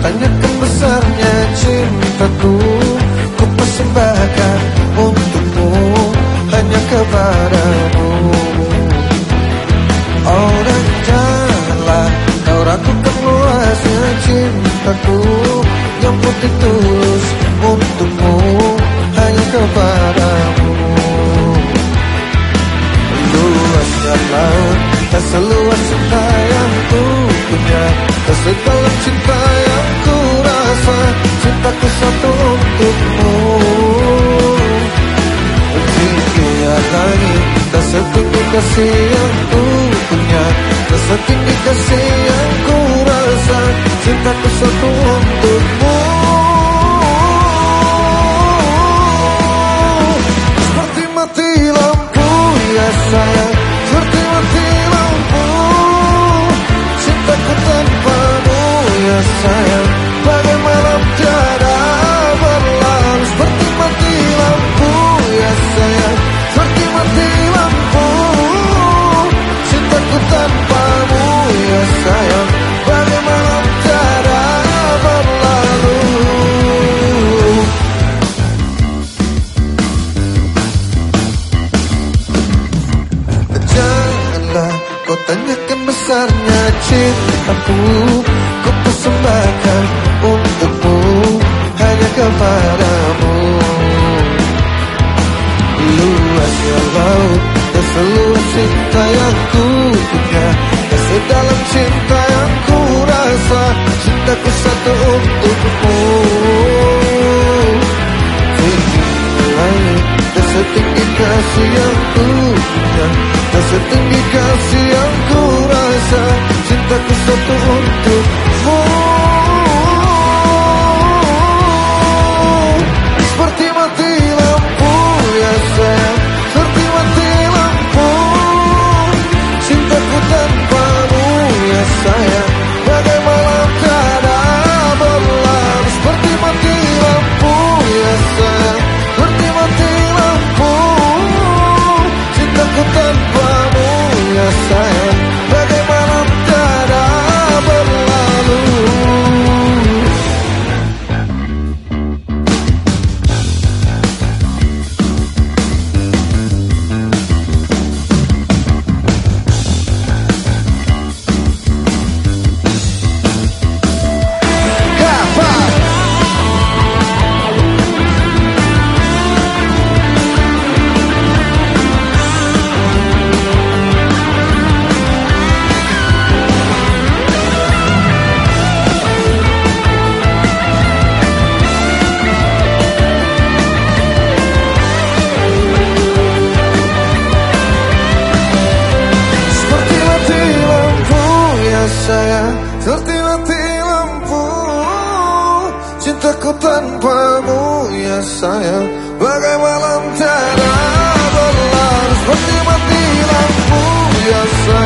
tanyakan besarnya cintaku, ku persembahkan untukmu, hanya kepadamu. Oh dan janganlah kau ragukan luasnya cintaku, yang putih tulus untukmu, hanya kepadamu. Luasnya laut, tak seluas cinta yang ku punya, tak sedalam cinta yang ku rasa, cintaku satu untukmu. Tingginya langit, tak setinggi kasih yang ku punya, tak setinggi kasih yang ku rasa, cintaku satu untukmu. Seperti mati lampu ya sayang, seperti mati lampu, cintaku tanpamu ya sayang, bagai malam tiada berlalu. Seperti mati lampu ya sayang, seperti mati lampu, cintaku tanpamu ya sayang, bagai malam tiada berlalu. Janganlah kau tanyakan besarnya cintaku, ku persembahkan untukmu, hanya kepadamu. Luasnya laut, tak seluas cinta yang ku punya, tak sedalam cinta yang ku rasa, cintaku satu untukmu. Tinggi langit, tak setinggi kasih yang ku punya, tak setinggi kasih yang ku rasa, cintaku satu untukmu. Seperti mati lampu ya sayang, seperti mati lampu, cintaku tanpamu ya sayang, bagai malam tiada berlalu. Seperti mati lampu ya sayang, seperti mati lampu, cintaku tanpamu ya sayang, bagai malam tiada berlalu. Sayang, seperti mati lampu, cintaku tanpamu ya sayang, bagai malam tiada berlalu. Seperti mati lampu ya sayang.